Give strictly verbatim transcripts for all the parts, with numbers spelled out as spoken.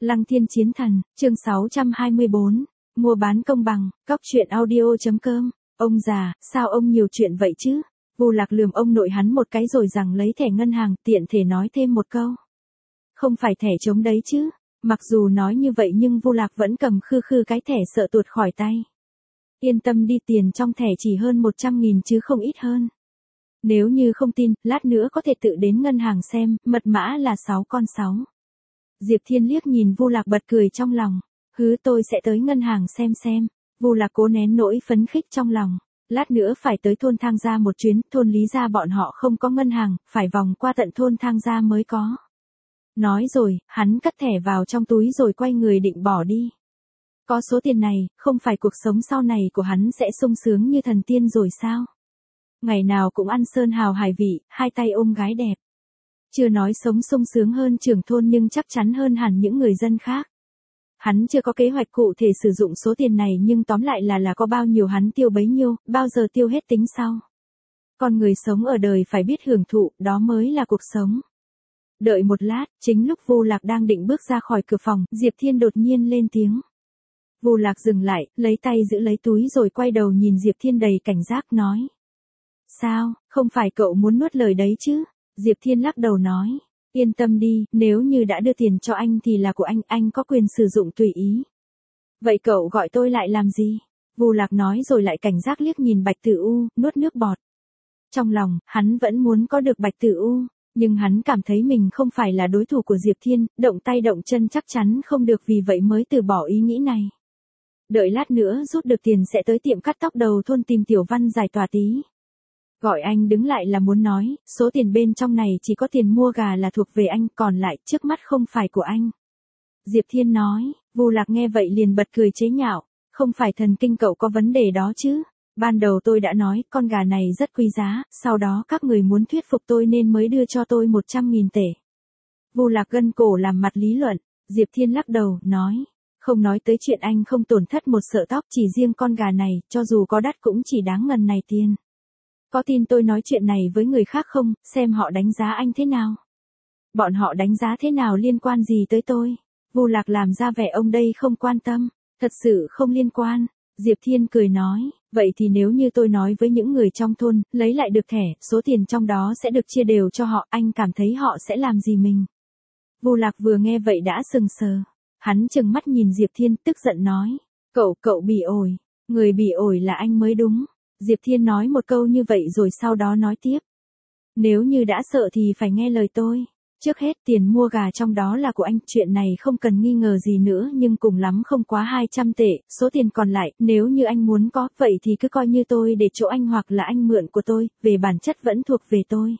Lăng Thiên Chiến Thần, chương sáu trăm hai mươi bốn, mua bán công bằng, cóc truyện audio.com, ông già, sao ông nhiều chuyện vậy chứ? Vu Lạc lườm ông nội hắn một cái rồi rằng lấy thẻ ngân hàng, tiện thể nói thêm một câu. Không phải thẻ trống đấy chứ? Mặc dù nói như vậy nhưng Vu Lạc vẫn cầm khư khư cái thẻ sợ tuột khỏi tay. Yên tâm đi, tiền trong thẻ chỉ hơn một trăm nghìn chứ không ít hơn. Nếu như không tin, lát nữa có thể tự đến ngân hàng xem, mật mã là sáu con sáu. Diệp Thiên liếc nhìn Vu Lạc bật cười trong lòng, hứ tôi sẽ tới ngân hàng xem xem. Vu Lạc cố nén nỗi phấn khích trong lòng, lát nữa phải tới thôn Thang Gia một chuyến, thôn Lý Gia bọn họ không có ngân hàng, phải vòng qua tận thôn Thang Gia mới có. Nói rồi, hắn cất thẻ vào trong túi rồi quay người định bỏ đi. Có số tiền này, không phải cuộc sống sau này của hắn sẽ sung sướng như thần tiên rồi sao? Ngày nào cũng ăn sơn hào hải vị, hai tay ôm gái đẹp. Chưa nói sống sung sướng hơn trưởng thôn nhưng chắc chắn hơn hẳn những người dân khác. Hắn chưa có kế hoạch cụ thể sử dụng số tiền này nhưng tóm lại là là có bao nhiêu hắn tiêu bấy nhiêu, bao giờ tiêu hết tính sau. Con người sống ở đời phải biết hưởng thụ, đó mới là cuộc sống. Đợi một lát, chính lúc Vu Lạc đang định bước ra khỏi cửa phòng, Diệp Thiên đột nhiên lên tiếng. Vu Lạc dừng lại, lấy tay giữ lấy túi rồi quay đầu nhìn Diệp Thiên đầy cảnh giác nói. Sao, không phải cậu muốn nuốt lời đấy chứ? Diệp Thiên lắc đầu nói. Yên tâm đi, nếu như đã đưa tiền cho anh thì là của anh, anh có quyền sử dụng tùy ý. Vậy cậu gọi tôi lại làm gì? Vu Lạc nói rồi lại cảnh giác liếc nhìn Bạch Tử U, nuốt nước bọt. Trong lòng, hắn vẫn muốn có được Bạch Tử U, nhưng hắn cảm thấy mình không phải là đối thủ của Diệp Thiên, động tay động chân chắc chắn không được, vì vậy mới từ bỏ ý nghĩ này. Đợi lát nữa rút được tiền sẽ tới tiệm cắt tóc đầu thôn tìm Tiểu Văn giải tỏa tí. Gọi anh đứng lại là muốn nói, số tiền bên trong này chỉ có tiền mua gà là thuộc về anh, còn lại trước mắt không phải của anh. Diệp Thiên nói. Vu Lạc nghe vậy liền bật cười chế nhạo, không phải thần kinh cậu có vấn đề đó chứ. Ban đầu tôi đã nói, con gà này rất quý giá, sau đó các người muốn thuyết phục tôi nên mới đưa cho tôi một trăm nghìn tể. Vu Lạc gân cổ làm mặt lý luận, Diệp Thiên lắc đầu, nói. Không nói tới chuyện anh không tổn thất một sợi tóc, chỉ riêng con gà này, cho dù có đắt cũng chỉ đáng ngần này tiền. Có tin tôi nói chuyện này với người khác không, xem họ đánh giá anh thế nào? Bọn họ đánh giá thế nào liên quan gì tới tôi? Vu Lạc làm ra vẻ ông đây không quan tâm, thật sự không liên quan. Diệp Thiên cười nói, vậy thì nếu như tôi nói với những người trong thôn, lấy lại được thẻ, số tiền trong đó sẽ được chia đều cho họ, anh cảm thấy họ sẽ làm gì mình? Vu Lạc vừa nghe vậy đã sừng sờ. Hắn trừng mắt nhìn Diệp Thiên tức giận nói, cậu, cậu bị ổi, người bị ổi là anh mới đúng. Diệp Thiên nói một câu như vậy rồi sau đó nói tiếp. Nếu như đã sợ thì phải nghe lời tôi. Trước hết tiền mua gà trong đó là của anh, chuyện này không cần nghi ngờ gì nữa, nhưng cùng lắm không quá hai trăm tệ, số tiền còn lại, nếu như anh muốn có, vậy thì cứ coi như tôi để chỗ anh hoặc là anh mượn của tôi, về bản chất vẫn thuộc về tôi.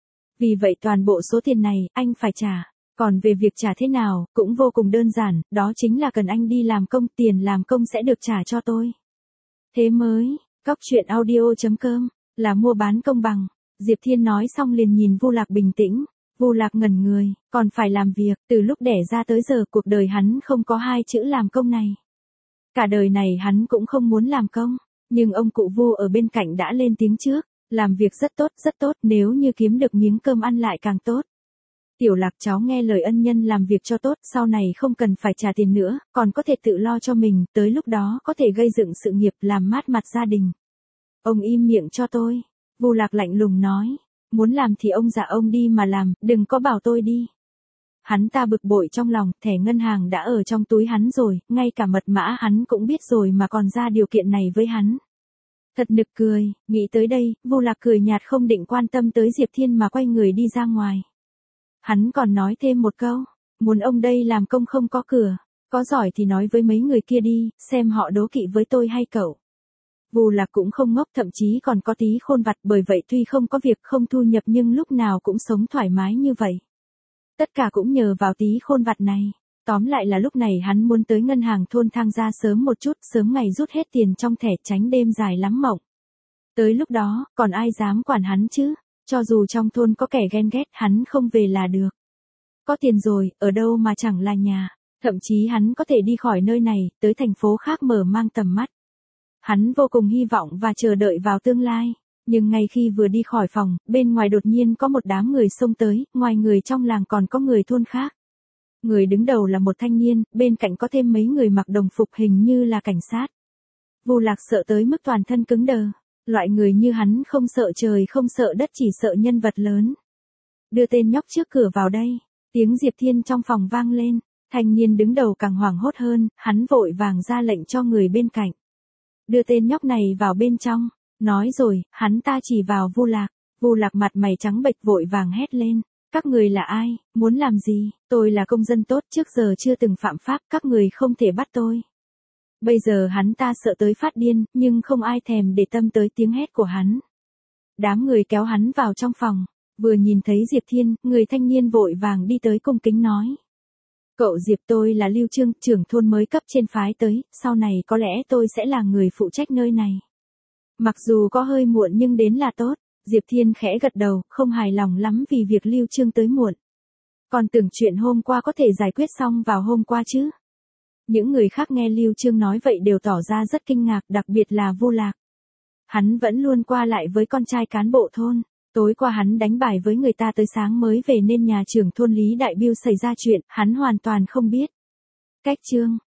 Vì vậy toàn bộ số tiền này, anh phải trả. Còn về việc trả thế nào, cũng vô cùng đơn giản, đó chính là cần anh đi làm công, tiền làm công sẽ được trả cho tôi. Thế mới, cóc truyện audio.com, là mua bán công bằng. Diệp Thiên nói xong liền nhìn Vu Lạc bình tĩnh. Vu Lạc ngẩn người, còn phải làm việc, từ lúc đẻ ra tới giờ cuộc đời hắn không có hai chữ làm công này. Cả đời này hắn cũng không muốn làm công, nhưng ông cụ Vu ở bên cạnh đã lên tiếng trước, làm việc rất tốt, rất tốt, nếu như kiếm được miếng cơm ăn lại càng tốt. Tiểu Lạc cháu nghe lời ân nhân làm việc cho tốt, sau này không cần phải trả tiền nữa, còn có thể tự lo cho mình, tới lúc đó có thể gây dựng sự nghiệp, làm mát mặt gia đình. Ông im miệng cho tôi. Vu Lạc lạnh lùng nói, muốn làm thì ông già ông đi mà làm, đừng có bảo tôi đi. Hắn ta bực bội trong lòng, thẻ ngân hàng đã ở trong túi hắn rồi, ngay cả mật mã hắn cũng biết rồi mà còn ra điều kiện này với hắn. Thật nực cười, nghĩ tới đây, Vu Lạc cười nhạt không định quan tâm tới Diệp Thiên mà quay người đi ra ngoài. Hắn còn nói thêm một câu, muốn ông đây làm công không có cửa, có giỏi thì nói với mấy người kia đi, xem họ đố kỵ với tôi hay cậu. Vu Lạc cũng không ngốc, thậm chí còn có tí khôn vặt, bởi vậy tuy không có việc không thu nhập nhưng lúc nào cũng sống thoải mái như vậy. Tất cả cũng nhờ vào tí khôn vặt này. Tóm lại là lúc này hắn muốn tới ngân hàng thôn Thang Gia sớm một chút, sớm ngày rút hết tiền trong thẻ, tránh đêm dài lắm mộng. Tới lúc đó, còn ai dám quản hắn chứ? Cho dù trong thôn có kẻ ghen ghét, hắn không về là được. Có tiền rồi, ở đâu mà chẳng là nhà. Thậm chí hắn có thể đi khỏi nơi này, tới thành phố khác mở mang tầm mắt. Hắn vô cùng hy vọng và chờ đợi vào tương lai. Nhưng ngay khi vừa đi khỏi phòng, bên ngoài đột nhiên có một đám người xông tới, ngoài người trong làng còn có người thôn khác. Người đứng đầu là một thanh niên, bên cạnh có thêm mấy người mặc đồng phục hình như là cảnh sát. Vu Lạc sợ tới mức toàn thân cứng đờ. Loại người như hắn không sợ trời không sợ đất chỉ sợ nhân vật lớn. Đưa tên nhóc trước cửa vào đây. Tiếng Diệp Thiên trong phòng vang lên. Thanh niên đứng đầu càng hoảng hốt hơn, hắn vội vàng ra lệnh cho người bên cạnh. Đưa tên nhóc này vào bên trong. Nói rồi, hắn ta chỉ vào Vu Lạc. Vu Lạc mặt mày trắng bệch vội vàng hét lên. Các người là ai, muốn làm gì? Tôi là công dân tốt, trước giờ chưa từng phạm pháp, các người không thể bắt tôi. Bây giờ hắn ta sợ tới phát điên, nhưng không ai thèm để tâm tới tiếng hét của hắn. Đám người kéo hắn vào trong phòng. Vừa nhìn thấy Diệp Thiên, người thanh niên vội vàng đi tới cung kính nói. Cậu Diệp, tôi là Lưu Trương, trưởng thôn mới cấp trên phái tới, sau này có lẽ tôi sẽ là người phụ trách nơi này. Mặc dù có hơi muộn nhưng đến là tốt. Diệp Thiên khẽ gật đầu, không hài lòng lắm vì việc Lưu Trương tới muộn. Còn tưởng chuyện hôm qua có thể giải quyết xong vào hôm qua chứ. Những người khác nghe Lưu Trương nói vậy đều tỏ ra rất kinh ngạc, đặc biệt là Vu Lạc. Hắn vẫn luôn qua lại với con trai cán bộ thôn. Tối qua hắn đánh bài với người ta tới sáng mới về nên nhà trưởng thôn Lý Đại Biêu xảy ra chuyện, hắn hoàn toàn không biết. Cách chương